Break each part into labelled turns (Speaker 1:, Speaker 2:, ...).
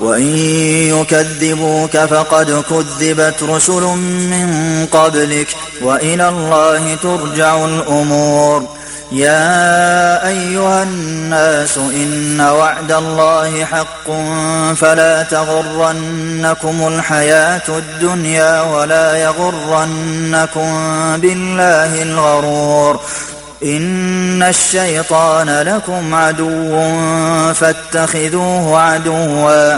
Speaker 1: وإن يكذبوك فقد كذبت رسل من قبلك وإلى الله ترجع الأمور. يا أيها الناس إن وعد الله حق فلا تغرنكم الحياة الدنيا ولا يغرنكم بالله الغرور. إن الشيطان لكم عدو فاتخذوه عدوا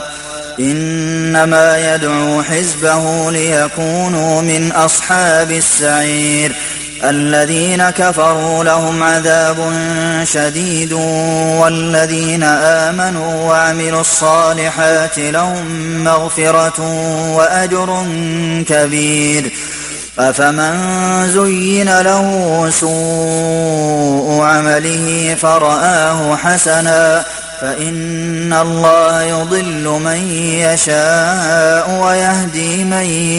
Speaker 1: إنما يدعو حزبه ليكونوا من أصحاب السعير. الذين كفروا لهم عذاب شديد والذين آمنوا وعملوا الصالحات لهم مغفرة وأجر كبير. أفمن زين له سوء عمله فرآه حسنا فإن الله يضل من يشاء ويهدي من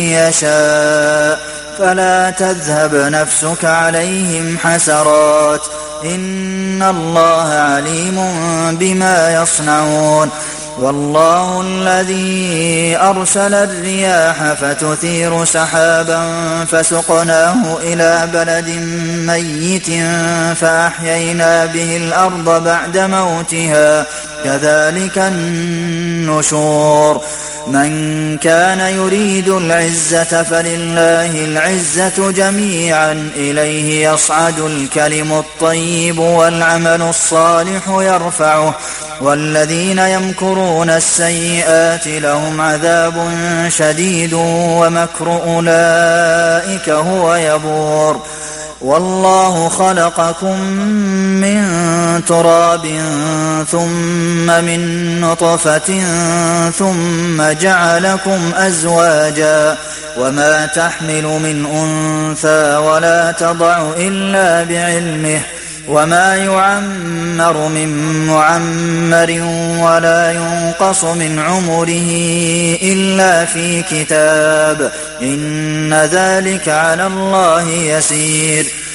Speaker 1: يشاء فلا تذهب نفسك عليهم حسرات إن الله عليم بما يصنعون. والله الذي أرسل الرياح فتثير سحابا فسقناه إلى بلد ميت فأحيينا به الأرض بعد موتها كذلك النشور. من كان يريد العزة فلله العزة جميعا إليه يصعد الكلم الطيب والعمل الصالح يرفعه والذين يمكرون السيئات لهم عذاب شديد ومكر أولئك هو يبور. والله خلقكم من تراب ثم من نطفة ثم جعلكم أزواجا وما تحمل من أنثى ولا تضع إلا بعلمه وما يعمر من معمر ولا ينقص من عمره إلا في كتاب إن ذلك على الله يسير.